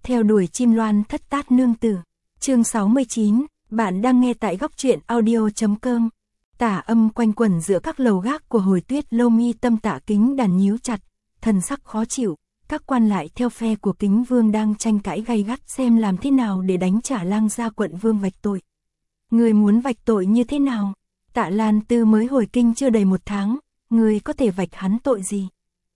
Theo đuổi chim loan thất tát nương tử. Chương 69, bạn đang nghe tại góc truyện audio.com. Tả âm quanh quẩn giữa các lầu gác của Hồi Tuyết Lâu, mi tâm Tạ Kính Đàn nhíu chặt, thần sắc khó chịu. Các quan lại theo phe của Kính Vương đang tranh cãi gay gắt xem làm thế nào để đánh trả Lang Gia quận vương vạch tội. Người muốn vạch tội như thế nào? Tạ Lan Tư mới hồi kinh chưa đầy 1 tháng, người có thể vạch hắn tội gì?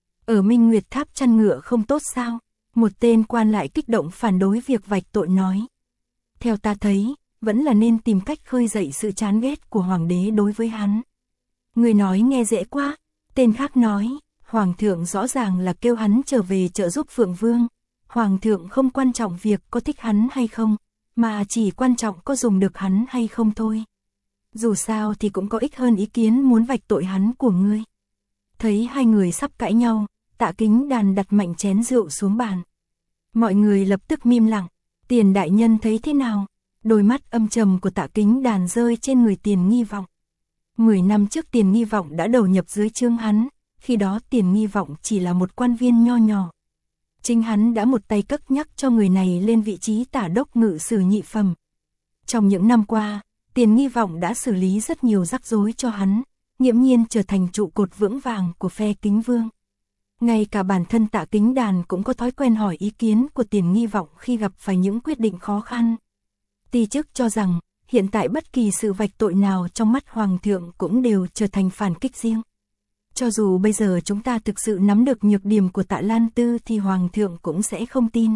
Ở Minh Nguyệt Tháp chăn ngựa không tốt sao? Một tên quan lại kích động phản đối việc vạch tội nói. Theo ta thấy, vẫn là nên tìm cách khơi dậy sự chán ghét của hoàng đế đối với hắn. Người nói nghe dễ quá. Tên khác nói, hoàng thượng rõ ràng là kêu hắn trở về trợ giúp Phượng Vương. Hoàng thượng không quan trọng việc có thích hắn hay không, mà chỉ quan trọng có dùng được hắn hay không thôi. Dù sao thì cũng có ích hơn ý kiến muốn vạch tội hắn của ngươi. Thấy hai người sắp cãi nhau, Tạ Kính Đàn đặt mạnh chén rượu xuống bàn. Mọi người lập tức im lặng. Tiền đại nhân thấy thế nào? Đôi mắt âm trầm của Tạ Kính Đàn rơi trên người Tiền Nghi Vọng. 10 năm trước Tiền Nghi Vọng đã đầu nhập dưới trướng hắn, khi đó Tiền Nghi Vọng chỉ là một quan viên nho nhỏ. Chính hắn đã một tay cất nhắc cho người này lên vị trí tả đốc ngự sử nhị phẩm. Trong những năm qua, Tiền Nghi Vọng đã xử lý rất nhiều rắc rối cho hắn, nghiễm nhiên trở thành trụ cột vững vàng của phe Kính Vương. Ngay cả bản thân Tạ Kính Đàn cũng có thói quen hỏi ý kiến của Tiền Nghi Vọng khi gặp phải những quyết định khó khăn. Ti chức cho rằng, hiện tại bất kỳ sự vạch tội nào trong mắt Hoàng thượng cũng đều trở thành phản kích riêng. Cho dù bây giờ chúng ta thực sự nắm được nhược điểm của Tạ Lan Tư thì Hoàng thượng cũng sẽ không tin.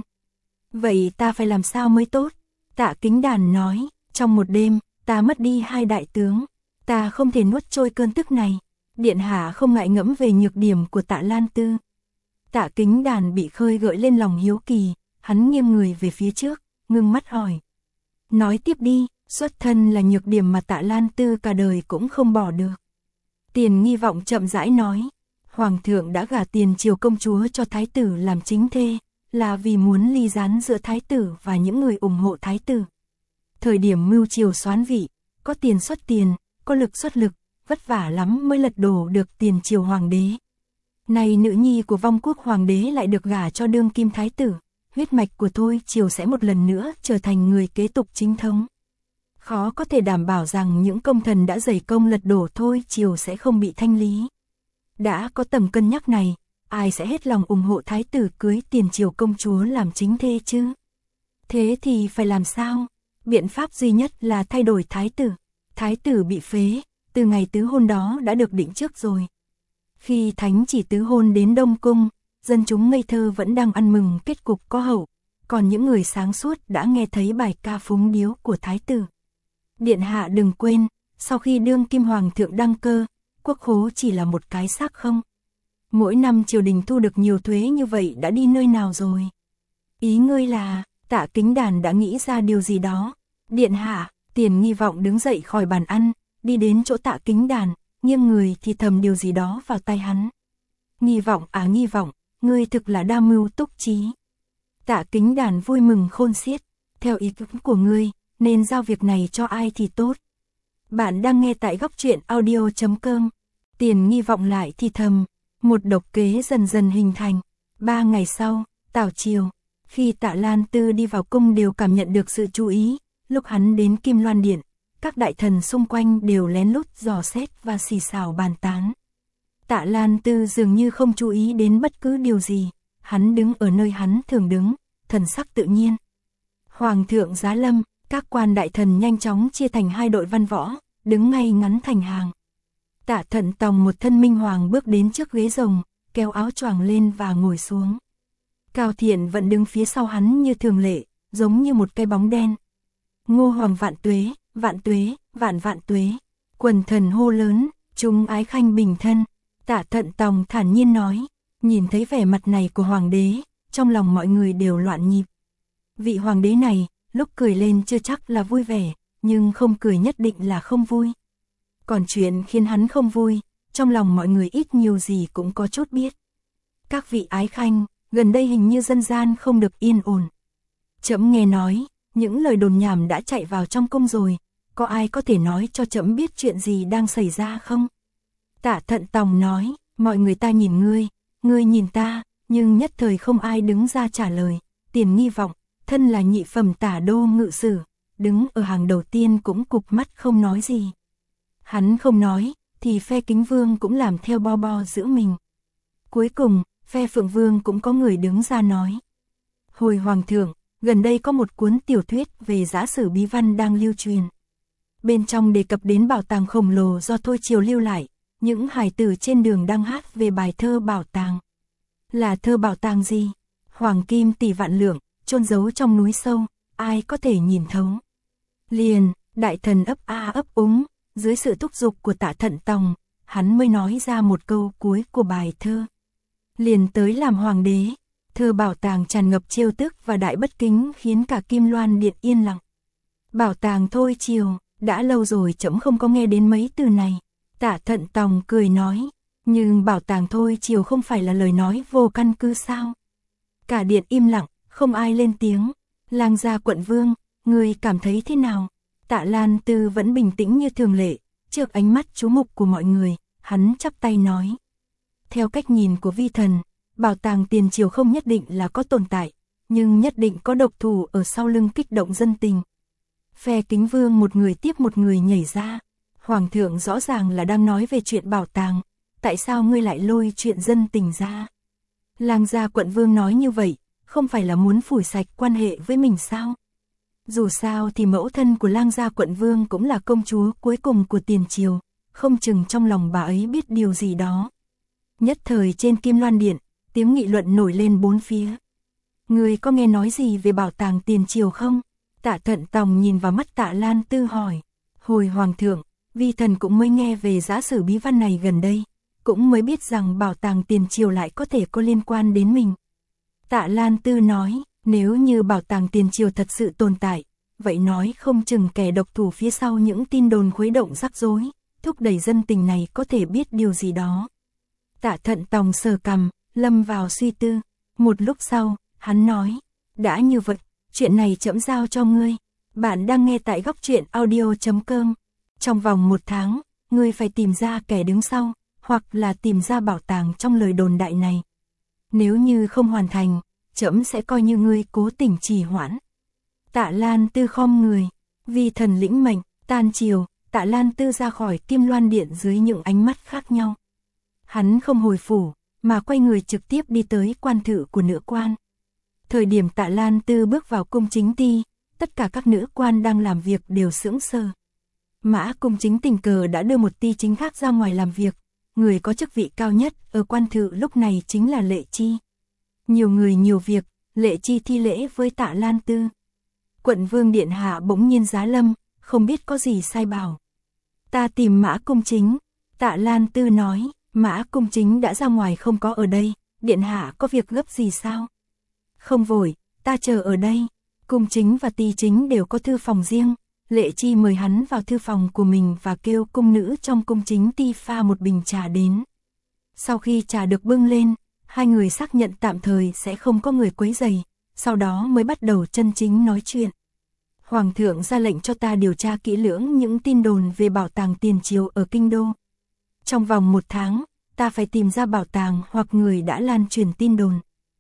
Vậy ta phải làm sao mới tốt? Tạ Kính Đàn nói, trong một đêm, ta mất đi 2 đại tướng. Ta không thể nuốt trôi cơn tức này. Điện hạ không ngại ngẫm về nhược điểm của Tạ Lan Tư. Tạ Kính Đàn bị khơi gợi lên lòng hiếu kỳ, hắn nghiêng người về phía trước, ngưng mắt hỏi. Nói tiếp đi, xuất thân là nhược điểm mà Tạ Lan Tư cả đời cũng không bỏ được. Tiền Nghi Vọng chậm rãi nói, Hoàng thượng đã gả Tiền Triều công chúa cho Thái tử làm chính thê, là vì muốn ly gián giữa Thái tử và những người ủng hộ Thái tử. Thời điểm mưu triều soán vị, có tiền xuất tiền, có lực xuất lực, vất vả lắm mới lật đổ được Tiền Triều hoàng đế. Này nữ nhi của vong quốc hoàng đế lại được gả cho đương kim thái tử, huyết mạch của Thôi Triều sẽ một lần nữa trở thành người kế tục chính thống. Khó có thể đảm bảo rằng những công thần đã dày công lật đổ Thôi Triều sẽ không bị thanh lý. Đã có tầm cân nhắc này, ai sẽ hết lòng ủng hộ thái tử cưới Tiền Triều công chúa làm chính thê chứ? Thế thì phải làm sao? Biện pháp duy nhất là thay đổi thái tử. Thái tử bị phế, từ ngày tứ hôn đó đã được định trước rồi. Khi thánh chỉ tứ hôn đến Đông Cung, dân chúng ngây thơ vẫn đang ăn mừng kết cục có hậu, còn những người sáng suốt đã nghe thấy bài ca phúng điếu của thái tử. Điện hạ đừng quên, sau khi đương kim hoàng thượng đăng cơ, quốc khố chỉ là một cái xác không. Mỗi năm triều đình thu được nhiều thuế như vậy đã đi nơi nào rồi? Ý ngươi là, Tạ Kính Đàn đã nghĩ ra điều gì đó. Điện hạ, Tiền Nghi Vọng đứng dậy khỏi bàn ăn, đi đến chỗ Tạ Kính Đàn, nghiêng người thì thầm điều gì đó vào tai hắn. Nghi Vọng à Nghi Vọng, ngươi thực là đa mưu túc trí. Tạ Kính Đàn vui mừng khôn xiết, theo ý kiến của ngươi, nên giao việc này cho ai thì tốt. Bạn đang nghe tại góc truyện audio.com. Tiền Nghi Vọng lại thì thầm, một độc kế dần dần hình thành. 3 ngày sau, tảo triều, khi Tạ Lan Tư đi vào cung đều cảm nhận được sự chú ý, lúc hắn đến Kim Loan Điện, các đại thần xung quanh đều lén lút dò xét và xì xào bàn tán. Tạ Lan Tư dường như không chú ý đến bất cứ điều gì, hắn đứng ở nơi hắn thường đứng, thần sắc tự nhiên. Hoàng thượng giá lâm, các quan đại thần nhanh chóng chia thành 2 đội văn võ, đứng ngay ngắn thành hàng. Tạ Thận Tòng một thân minh hoàng bước đến trước ghế rồng, kéo áo choàng lên và ngồi xuống. Cao Thiện vẫn đứng phía sau hắn như thường lệ, giống như một cái bóng đen. Ngô Hoàng vạn tuế, vạn vạn tuế. Quần thần hô lớn, chúng ái khanh bình thân. Tạ Thận Tòng thản nhiên nói, nhìn thấy vẻ mặt này của hoàng đế, trong lòng mọi người đều loạn nhịp. Vị hoàng đế này, lúc cười lên chưa chắc là vui vẻ, nhưng không cười nhất định là không vui. Còn chuyện khiến hắn không vui, trong lòng mọi người ít nhiều gì cũng có chút biết. Các vị ái khanh, gần đây hình như dân gian không được yên ổn. Trẫm nghe nói, những lời đồn nhảm đã chạy vào trong cung rồi, có ai có thể nói cho trẫm biết chuyện gì đang xảy ra không? Tạ Thận Tòng nói, mọi người ta nhìn ngươi nhìn ta, nhưng nhất thời không ai đứng ra trả lời. Tiền Nghi Vọng, thân là nhị phẩm tả đô ngự sử, đứng ở hàng đầu tiên cũng cụp mắt không nói gì. Hắn không nói, thì phe Kính Vương cũng làm theo bo bo giữa mình. Cuối cùng, phe Phượng Vương cũng có người đứng ra nói. Hồi Hoàng thượng, gần đây có một cuốn tiểu thuyết về giả sử bí văn đang lưu truyền. Bên trong đề cập đến bảo tàng khổng lồ do Thôi Triều lưu lại, những hài tử trên đường đang hát về bài thơ bảo tàng. Là thơ bảo tàng gì? Hoàng kim tỷ vạn lượng, chôn giấu trong núi sâu, ai có thể nhìn thấu. Liền, đại thần ấp a ấp úng, dưới sự thúc giục của Tạ Thận Tòng, hắn mới nói ra một câu cuối của bài thơ. Liền tới làm hoàng đế, thơ bảo tàng tràn ngập trêu tức và đại bất kính khiến cả Kim Loan Điện yên lặng. Bảo tàng Thôi Triều, đã lâu rồi trẫm không có nghe đến mấy từ này. Tạ Thận Tòng cười nói, nhưng bảo tàng Thôi Triều không phải là lời nói vô căn cứ sao? Cả điện im lặng, không ai lên tiếng. Lang gia quận vương, người cảm thấy thế nào? Tạ Lan Tư vẫn bình tĩnh như thường lệ, trước ánh mắt chú mục của mọi người, hắn chắp tay nói. Theo cách nhìn của vi thần, bảo tàng tiền triều không nhất định là có tồn tại, nhưng nhất định có độc thủ ở sau lưng kích động dân tình. Phe Kính Vương một người tiếp một người nhảy ra. Hoàng thượng rõ ràng là đang nói về chuyện bảo tàng, tại sao ngươi lại lôi chuyện dân tình ra? Lang gia quận vương nói như vậy, không phải là muốn phủi sạch quan hệ với mình sao? Dù sao thì mẫu thân của Lang gia quận vương cũng là công chúa cuối cùng của tiền triều, không chừng trong lòng bà ấy biết điều gì đó. Nhất thời trên Kim Loan Điện, tiếng nghị luận nổi lên bốn phía. Ngươi có nghe nói gì về bảo tàng tiền triều không? Tạ Thận Tòng nhìn vào mắt Tạ Lan Tư hỏi. Hồi Hoàng thượng, vi thần cũng mới nghe về giả sử bí văn này gần đây, cũng mới biết rằng bảo tàng tiền triều lại có thể có liên quan đến mình. Tạ Lan Tư nói, nếu như bảo tàng tiền triều thật sự tồn tại, vậy nói không chừng kẻ độc thủ phía sau những tin đồn khuấy động rắc rối, thúc đẩy dân tình này có thể biết điều gì đó. Tạ Thận Tòng sờ cằm, lâm vào suy tư. Một lúc sau, hắn nói, đã như vậy, chuyện này trẫm giao cho ngươi. Bạn đang nghe tại góc truyện audio.com. Trong vòng 1 tháng, ngươi phải tìm ra kẻ đứng sau, hoặc là tìm ra bảo tàng trong lời đồn đại này. Nếu như không hoàn thành, trẫm sẽ coi như ngươi cố tình trì hoãn. Tạ Lan Tư khom người, vi thần lĩnh mệnh. Tan chiều, Tạ Lan Tư ra khỏi Kim Loan Điện dưới những ánh mắt khác nhau. Hắn không hồi phủ, mà quay người trực tiếp đi tới quan thự của nữ quan. Thời điểm Tạ Lan Tư bước vào cung chính ti, tất cả các nữ quan đang làm việc đều sững sờ. Mã Cung Chính tình cờ đã đưa một ti chính khác ra ngoài làm việc, người có chức vị cao nhất ở quan thự lúc này chính là Lệ Chi. Nhiều người nhiều việc, Lệ Chi thi lễ với Tạ Lan Tư. Quận vương điện hạ bỗng nhiên giá lâm, không biết có gì sai bảo. Ta tìm Mã Cung Chính. Tạ Lan Tư nói, Mã Cung Chính đã ra ngoài không có ở đây, điện hạ có việc gấp gì sao? Không vội, ta chờ ở đây. Cung Chính và ti chính đều có thư phòng riêng. Lệ Chi mời hắn vào thư phòng của mình và kêu cung nữ trong cung chính ti pha một bình trà đến. Sau khi trà được bưng lên, hai người xác nhận tạm thời sẽ không có người quấy rầy, sau đó mới bắt đầu chân chính nói chuyện. Hoàng thượng ra lệnh cho ta điều tra kỹ lưỡng những tin đồn về bảo tàng tiền triều ở kinh đô. Trong vòng 1 tháng, ta phải tìm ra bảo tàng hoặc người đã lan truyền tin đồn.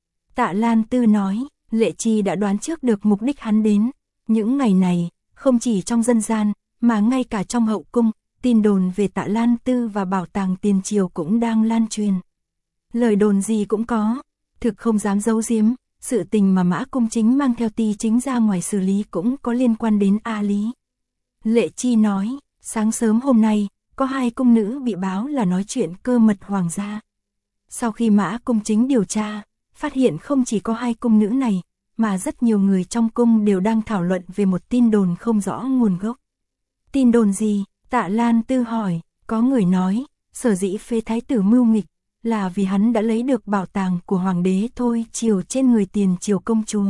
Tạ Lan Tư nói, Lệ Chi đã đoán trước được mục đích hắn đến. Những ngày này, không chỉ trong dân gian, mà ngay cả trong hậu cung, tin đồn về Tạ Lan Tư và bảo tàng tiền triều cũng đang lan truyền. Lời đồn gì cũng có, thực không dám giấu giếm, sự tình mà Mã Cung Chính mang theo ti chính ra ngoài xử lý cũng có liên quan đến A Lý. Lệ Chi nói, sáng sớm hôm nay, có 2 cung nữ bị báo là nói chuyện cơ mật hoàng gia. Sau khi Mã Cung Chính điều tra, phát hiện không chỉ có 2 cung nữ này, mà rất nhiều người trong cung đều đang thảo luận về một tin đồn không rõ nguồn gốc. Tin đồn gì? Tạ Lan Tư hỏi. Có người nói, sở dĩ phế thái tử mưu nghịch, là vì hắn đã lấy được bảo tàng của hoàng đế Thôi Triều trên người tiền triều công chúa.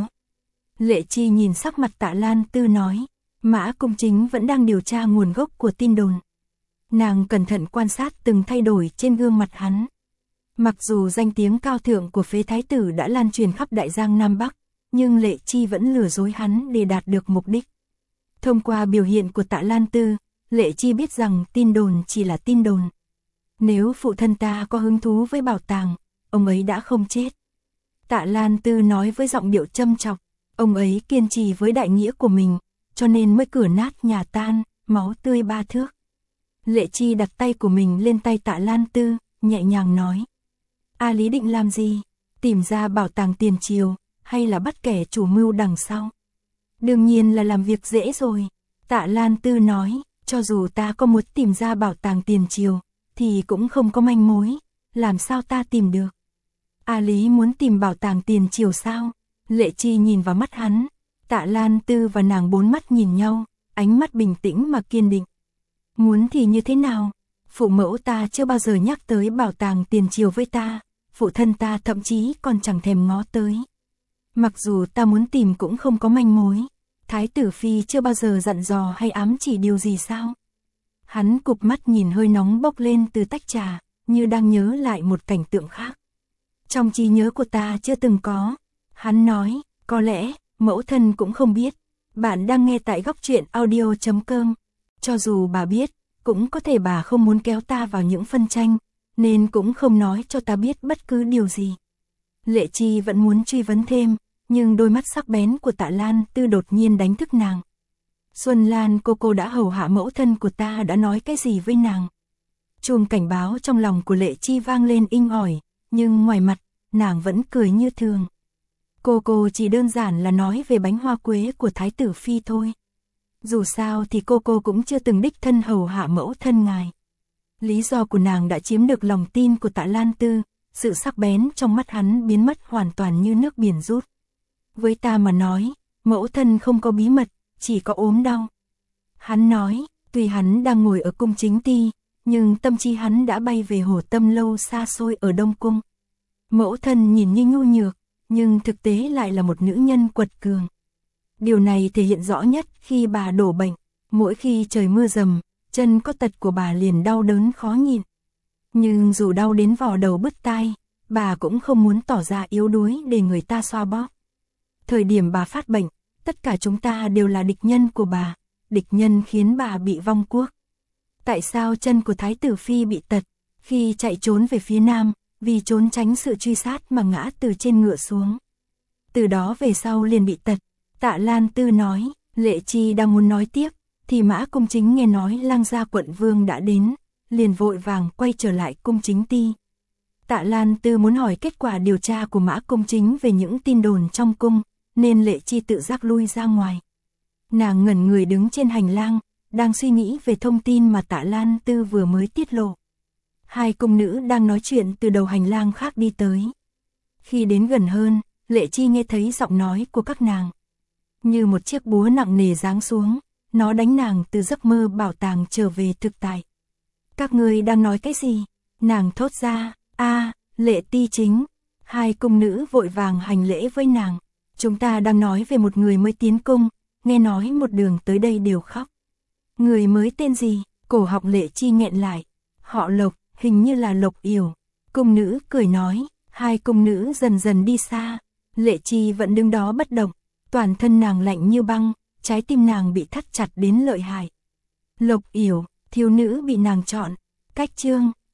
Lệ Chi nhìn sắc mặt Tạ Lan Tư nói, Mã Cung Chính vẫn đang điều tra nguồn gốc của tin đồn. Nàng cẩn thận quan sát từng thay đổi trên gương mặt hắn. Mặc dù danh tiếng cao thượng của phế thái tử đã lan truyền khắp Đại Giang Nam Bắc, nhưng Lệ Chi vẫn lừa dối hắn để đạt được mục đích. Thông qua biểu hiện của Tạ Lan Tư, Lệ Chi biết rằng tin đồn chỉ là tin đồn. Nếu phụ thân ta có hứng thú với bảo tàng, ông ấy đã không chết. Tạ Lan Tư nói với giọng điệu châm chọc, Ông ấy kiên trì với đại nghĩa của mình, cho nên mới cửa nát nhà tan, máu tươi ba thước. Lệ Chi đặt tay của mình lên tay Tạ Lan Tư, nhẹ nhàng nói. A Lý định làm gì? Tìm ra bảo tàng tiền triều, hay là bắt kẻ chủ mưu đằng sau? Đương nhiên là làm việc dễ rồi. Tạ Lan Tư nói, cho dù ta có muốn tìm ra bảo tàng tiền triều, thì cũng không có manh mối, làm sao ta tìm được? A Lý muốn tìm bảo tàng tiền triều sao? Lệ Chi nhìn vào mắt hắn, Tạ Lan Tư và nàng bốn mắt nhìn nhau, ánh mắt bình tĩnh mà kiên định. Muốn thì như thế nào? Phụ mẫu ta chưa bao giờ nhắc tới bảo tàng tiền triều với ta, phụ thân ta thậm chí còn chẳng thèm ngó tới. Mặc dù ta muốn tìm cũng không có manh mối, Thái tử Phi chưa bao giờ dặn dò hay ám chỉ điều gì sao? Hắn cụp mắt nhìn hơi nóng bốc lên từ tách trà, như đang nhớ lại một cảnh tượng khác. Trong trí nhớ của ta chưa từng có. Hắn nói, có lẽ, mẫu thân cũng không biết. Bạn đang nghe tại góc truyện audio.com. Cho dù bà biết, cũng có thể bà không muốn kéo ta vào những phân tranh, nên cũng không nói cho ta biết bất cứ điều gì. Lệ Chi vẫn muốn truy vấn thêm, nhưng đôi mắt sắc bén của Tạ Lan Tư đột nhiên đánh thức nàng. Xuân Lan cô đã hầu hạ mẫu thân của ta đã nói cái gì với nàng? Chuông cảnh báo trong lòng của Lệ Chi vang lên inh ỏi, nhưng ngoài mặt, nàng vẫn cười như thường. Cô chỉ đơn giản là nói về bánh hoa quế của Thái tử Phi thôi. Dù sao thì cô cũng chưa từng đích thân hầu hạ mẫu thân ngài. Lý do của nàng đã chiếm được lòng tin của Tạ Lan Tư, sự sắc bén trong mắt hắn biến mất hoàn toàn như nước biển rút. Với ta mà nói, mẫu thân không có bí mật, chỉ có ốm đau. Hắn nói, tuy hắn đang ngồi ở cung Chính Ti, nhưng tâm trí hắn đã bay về Hồ Tâm Lâu xa xôi ở Đông Cung. Mẫu thân nhìn như nhu nhược, nhưng thực tế lại là một nữ nhân quật cường. Điều này thể hiện rõ nhất khi bà đổ bệnh, mỗi khi trời mưa rầm, chân có tật của bà liền đau đớn khó nhịn. Nhưng dù đau đến vò đầu bứt tai, bà cũng không muốn tỏ ra yếu đuối để người ta xoa bóp. Thời điểm bà phát bệnh, tất cả chúng ta đều là địch nhân của bà, địch nhân khiến bà bị vong quốc. Tại sao chân của Thái tử Phi bị tật, khi chạy trốn về phía Nam, vì trốn tránh sự truy sát mà ngã từ trên ngựa xuống. Từ đó về sau liền bị tật. Tạ Lan Tư nói, Lệ Chi đang muốn nói tiếp, thì Mã Công Chính nghe nói Lang gia quận vương đã đến, liền vội vàng quay trở lại cung Chính Ti. Tạ Lan Tư muốn hỏi kết quả điều tra của Mã Công Chính về những tin đồn trong cung, nên Lệ Chi tự giác lui ra ngoài. Nàng ngẩn người đứng trên hành lang, đang suy nghĩ về thông tin mà Tạ Lan Tư vừa mới tiết lộ. Hai cung nữ đang nói chuyện từ đầu hành lang khác đi tới. Khi đến gần hơn, Lệ Chi nghe thấy giọng nói của các nàng. Như một chiếc búa nặng nề giáng xuống, nó đánh nàng từ giấc mơ bảo tàng trở về thực tại. Các ngươi đang nói cái gì? Nàng thốt ra, Lệ Ti Chính. Hai cung nữ vội vàng hành lễ với nàng. Chúng ta đang nói về một người mới tiến cung, nghe nói một đường tới đây đều khóc. Người mới tên gì? Cổ họng Lệ Chi nghẹn lại. Họ Lộc, hình như là Lộc Yểu. Cung nữ cười nói, hai cung nữ dần dần đi xa. Lệ Chi vẫn đứng đó bất động, toàn thân nàng lạnh như băng, trái tim nàng bị thắt chặt đến lợi hại. Lộc Yểu, thiếu nữ bị nàng chọn. Cách chương